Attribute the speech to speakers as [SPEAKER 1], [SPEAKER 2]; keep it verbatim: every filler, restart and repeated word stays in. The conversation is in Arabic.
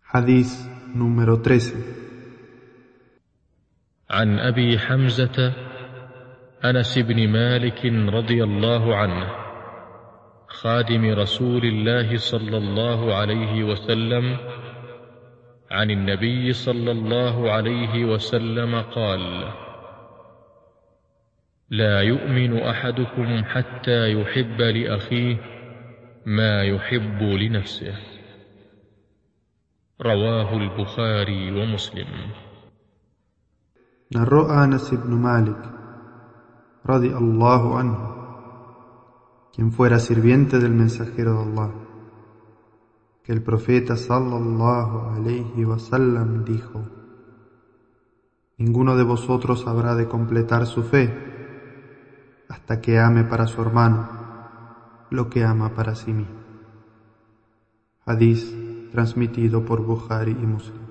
[SPEAKER 1] حديث número trece.
[SPEAKER 2] عن أبي حمزة أنس بن مالك رضي الله عنه خادم رسول الله صلى الله عليه وسلم عن النبي صلى الله عليه وسلم قال: لا يؤمن أحدكم حتى يحب لأخيه ما يحب لنفسه. رواه البخاري ومسلم.
[SPEAKER 1] Narró Anas ibn Malik, radiallahu anhu, quien fuera sirviente del mensajero de Allah, que el profeta sallallahu alayhi wa sallam dijo: ninguno de vosotros habrá de completar su fe hasta que ame para su hermano lo que ama para sí mismo. Hadís transmitido por Bukhari y Muslim.